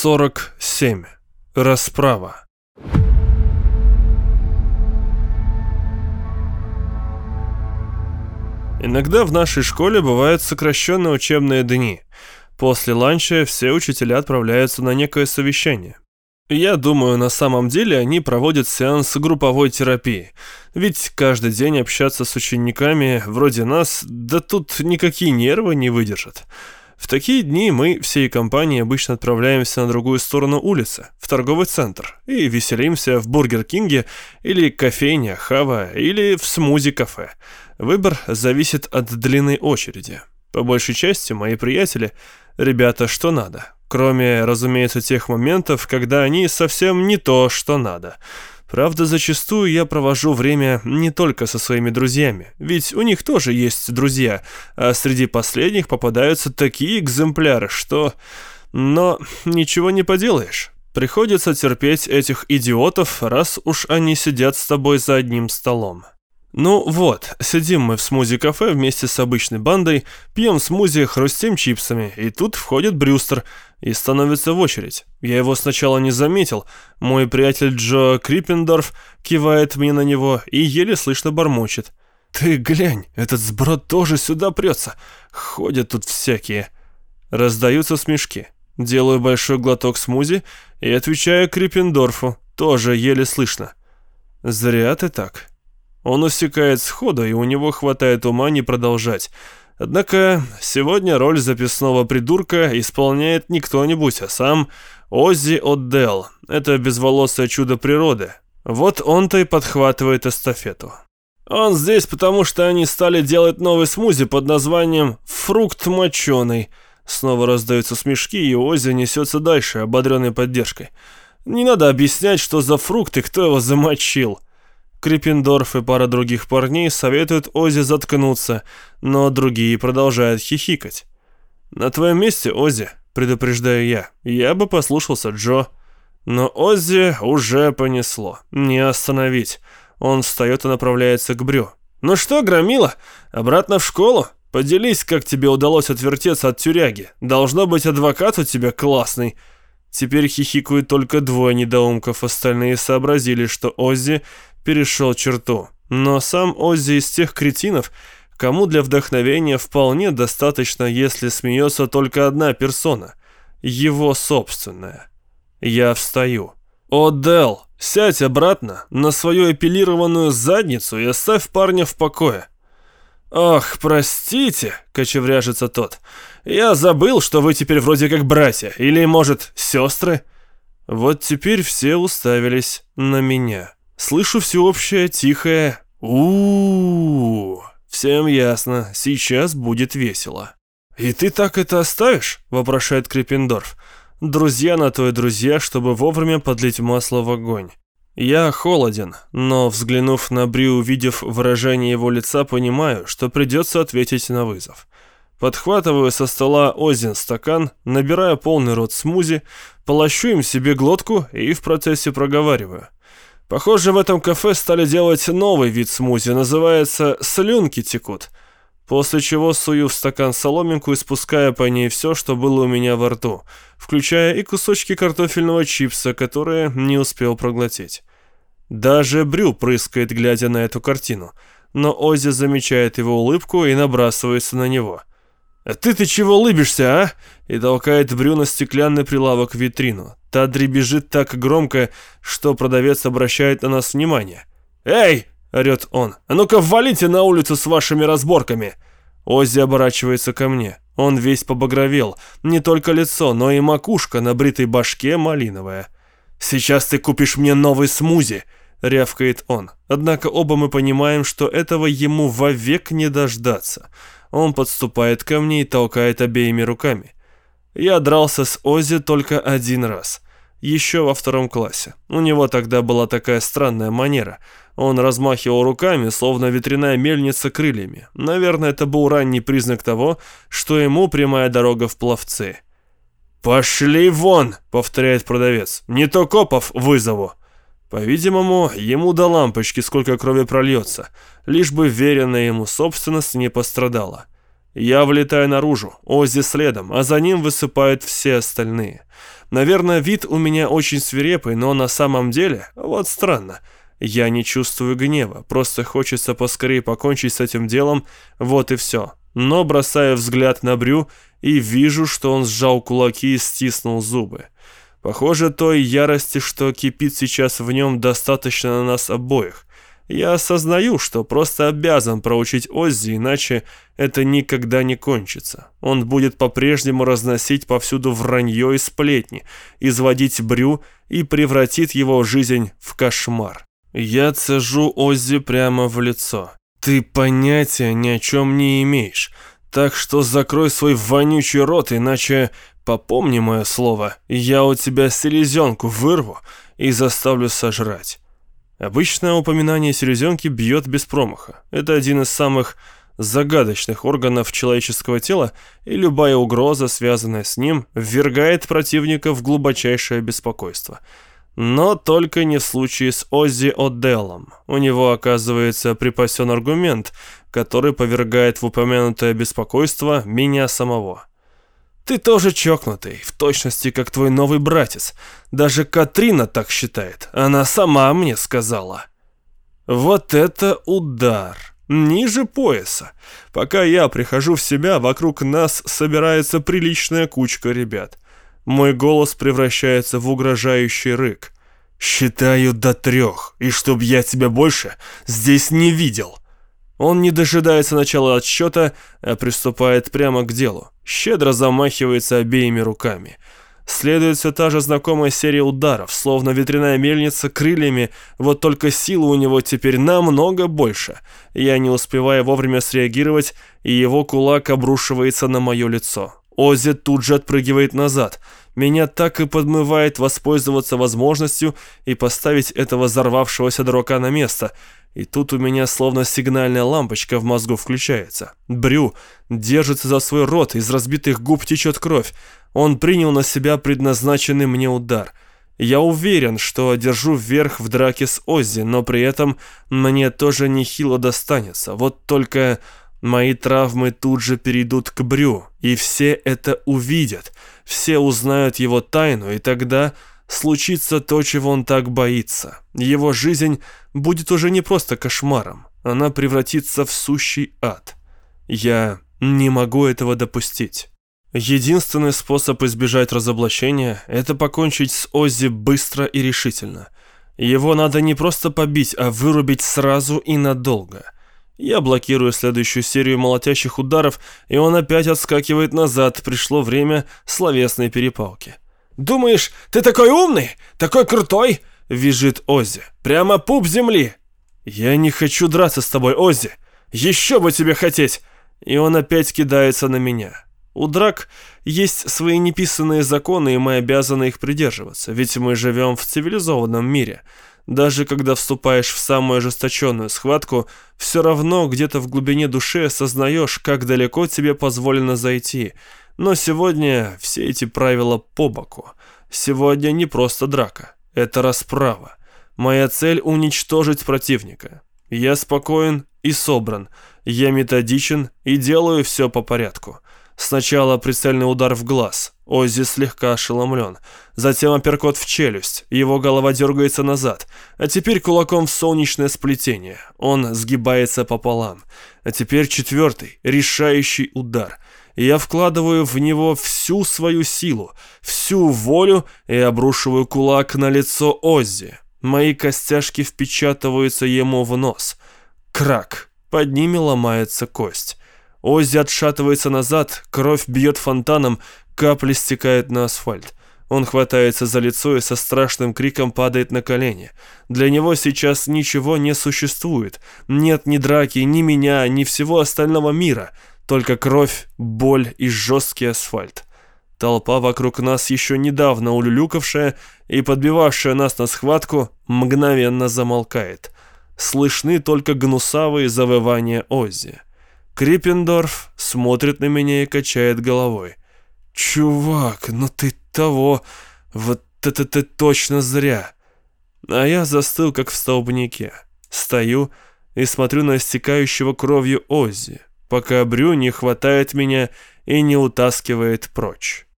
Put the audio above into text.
47. Расправа. Иногда в нашей школе бывают сокращенные учебные дни. После ланча все учителя отправляются на некое совещание. Я думаю, на самом деле они проводят сеанс групповой терапии. Ведь каждый день общаться с учениками вроде нас, да тут никакие нервы не выдержат. В такие дни мы всей компанией обычно отправляемся на другую сторону улицы, в торговый центр, и веселимся в Бургер Кинге или кофейне Хава или в смузи-кафе. Выбор зависит от длины очереди. По большей части мои приятели – ребята что надо. Кроме, разумеется, тех моментов, когда они совсем не то, что надо. Правда, зачастую я провожу время не только со своими друзьями, ведь у них тоже есть друзья, а среди последних попадаются такие экземпляры, что... Но ничего не поделаешь. Приходится терпеть этих идиотов, раз уж они сидят с тобой за одним столом. Ну вот, сидим мы в смузи-кафе вместе с обычной бандой, пьем смузи, хрустим чипсами, и тут входит Брюстер и становится в очередь. Я его сначала не заметил, мой приятель Джо Криппендорф кивает мне на него и еле слышно бормочет. «Ты глянь, этот сброд тоже сюда прется, ходят тут всякие». Раздаются смешки. Делаю большой глоток смузи и отвечаю Криппендорфу, тоже еле слышно. «Зря ты так». Он усекает сходу, и у него хватает ума не продолжать. Однако сегодня роль записного придурка исполняет не кто-нибудь, а сам Оззи Одделл. Это безволосое чудо природы. Вот он-то и подхватывает эстафету. Он здесь, потому что они стали делать новый смузи под названием «Фрукт моченый». Снова раздаются смешки, и Оззи несется дальше, ободренный поддержкой. Не надо объяснять, что за фрукт и кто его замочил. Криппендорф и пара других парней советуют Оззи заткнуться, но другие продолжают хихикать. «На твоем месте, Оззи, предупреждаю я бы послушался Джо». Но Оззи уже понесло. Не остановить. Он встает и направляется к Брю. «Ну что, громила, обратно в школу? Поделись, как тебе удалось отвертеться от тюряги. Должно быть, адвокат у тебя классный». Теперь хихикают только двое недоумков, остальные сообразили, что Оззи перешел черту. Но сам Оззи из тех кретинов, кому для вдохновения вполне достаточно, если смеется только одна персона. Его собственная. Я встаю. «Одделл, сядь обратно на свою эпилированную задницу и оставь парня в покое». «Ох, простите», — кочевряжется тот. «Я забыл, что вы теперь вроде как братья, или, может, сестры?» Вот теперь все уставились на меня. Слышу всеобщее тихое у-у-у. Всем ясно, сейчас будет весело. «И ты так это оставишь?» – вопрошает Криппендорф. «Друзья на то и друзья, чтобы вовремя подлить масло в огонь». Я холоден, но, взглянув на Брю, увидев выражение его лица, понимаю, что придется ответить на вызов. Подхватываю со стола Оззин стакан, набираю полный рот смузи, полощу им себе глотку и в процессе проговариваю. Похоже, в этом кафе стали делать новый вид смузи, называется «слюнки текут». После чего сую в стакан соломинку и спускаю по ней все, что было у меня во рту, включая и кусочки картофельного чипса, которые не успел проглотить. Даже Брю прыскает, глядя на эту картину, но Оззи замечает его улыбку и набрасывается на него. «А ты чего улыбишься, а?» И толкает Брю на стеклянный прилавок в витрину. Та дребезжит так громко, что продавец обращает на нас внимание. «Эй!» — орет он. «А ну-ка валите на улицу с вашими разборками!» Оззи оборачивается ко мне. Он весь побагровел. Не только лицо, но и макушка на бритой башке малиновая. «Сейчас ты купишь мне новый смузи!» — рявкает он. Однако оба мы понимаем, что этого ему вовек не дождаться. Он подступает ко мне и толкает обеими руками. Я дрался с Оззи только один раз. Еще во 2 классе. У него тогда была такая странная манера. Он размахивал руками, словно ветряная мельница крыльями. Наверное, это был ранний признак того, что ему прямая дорога в пловцы. «Пошли вон!» — повторяет продавец. «Не то копов вызову!» По-видимому, ему до лампочки сколько крови прольется, лишь бы веренная ему собственность не пострадала. Я вылетаю наружу, Оззи следом, а за ним высыпают все остальные. Наверное, вид у меня очень свирепый, но на самом деле, вот странно, я не чувствую гнева, просто хочется поскорее покончить с этим делом, вот и все. Но бросаю взгляд на Брю и вижу, что он сжал кулаки и стиснул зубы. Похоже, той ярости, что кипит сейчас в нем, достаточно на нас обоих. Я осознаю, что просто обязан проучить Оззи, иначе это никогда не кончится. Он будет по-прежнему разносить повсюду вранье и сплетни, изводить Брю и превратит его жизнь в кошмар. Я цежу Оззи прямо в лицо. Ты понятия ни о чем не имеешь, так что закрой свой вонючий рот, иначе, попомни мое слово, я у тебя селезенку вырву и заставлю сожрать. Обычное упоминание селезенки бьет без промаха. Это один из самых загадочных органов человеческого тела, и любая угроза, связанная с ним, ввергает противника в глубочайшее беспокойство. Но только не в случае с Оззи О'Деллом. У него, оказывается, припасен аргумент, который повергает в упомянутое беспокойство меня самого. Ты тоже чокнутый, в точности как твой новый братец. Даже Катрина так считает. Она сама мне сказала. Вот это удар. Ниже пояса. Пока я прихожу в себя, вокруг нас собирается приличная кучка ребят. Мой голос превращается в угрожающий рык. «Считаю до 3, и чтоб я тебя больше здесь не видел». Он не дожидается начала отсчета, а приступает прямо к делу. Щедро замахивается обеими руками. Следует все та же знакомая серия ударов, словно ветряная мельница крыльями, вот только силы у него теперь намного больше. Я не успеваю вовремя среагировать, и его кулак обрушивается на мое лицо. Оззи тут же отпрыгивает назад. Меня так и подмывает воспользоваться возможностью и поставить этого взорвавшегося дурака на место. И тут у меня словно сигнальная лампочка в мозгу включается. Брю держится за свой рот, из разбитых губ течет кровь. Он принял на себя предназначенный мне удар. Я уверен, что одержу верх в драке с Оззи, но при этом мне тоже нехило достанется. Вот только мои травмы тут же перейдут к Брю, и все это увидят. Все узнают его тайну, и тогда случится то, чего он так боится. Его жизнь будет уже не просто кошмаром, она превратится в сущий ад. Я не могу этого допустить. Единственный способ избежать разоблачения – это покончить с Оззи быстро и решительно. Его надо не просто побить, а вырубить сразу и надолго. Я блокирую следующую серию молотящих ударов, и он опять отскакивает назад. Пришло время словесной перепалки. «Думаешь, ты такой умный? Такой крутой?» — визжит Оззи. «Прямо пуп земли!» «Я не хочу драться с тобой, Оззи! Еще бы тебе хотеть!» И он опять кидается на меня. У драк есть свои неписанные законы, и мы обязаны их придерживаться, ведь мы живем в цивилизованном мире. Даже когда вступаешь в самую ожесточенную схватку, все равно где-то в глубине души осознаешь, как далеко тебе позволено зайти. Но сегодня все эти правила по боку. Сегодня не просто драка, это расправа. Моя цель — уничтожить противника. Я спокоен и собран, я методичен и делаю все по порядку. Сначала прицельный удар в глаз. Оззи слегка ошеломлен. Затем апперкот в челюсть. Его голова дергается назад. А теперь кулаком в солнечное сплетение. Он сгибается пополам. А теперь 4-й, решающий удар. Я вкладываю в него всю свою силу, всю волю и обрушиваю кулак на лицо Оззи. Мои костяшки впечатываются ему в нос. Крак. Под ними ломается кость. Оззи отшатывается назад, кровь бьет фонтаном, капли стекают на асфальт. Он хватается за лицо и со страшным криком падает на колени. Для него сейчас ничего не существует. Нет ни драки, ни меня, ни всего остального мира. Только кровь, боль и жесткий асфальт. Толпа вокруг нас, еще недавно улюлюкавшая и подбивавшая нас на схватку, мгновенно замолкает. Слышны только гнусавые завывания Оззи. Криппендорф смотрит на меня и качает головой. «Чувак, ну ты того, вот это ты точно зря!» А я застыл, как в столбнике. Стою и смотрю на истекающего кровью Оззи. пока Брю не хватает меня и не утаскивает прочь.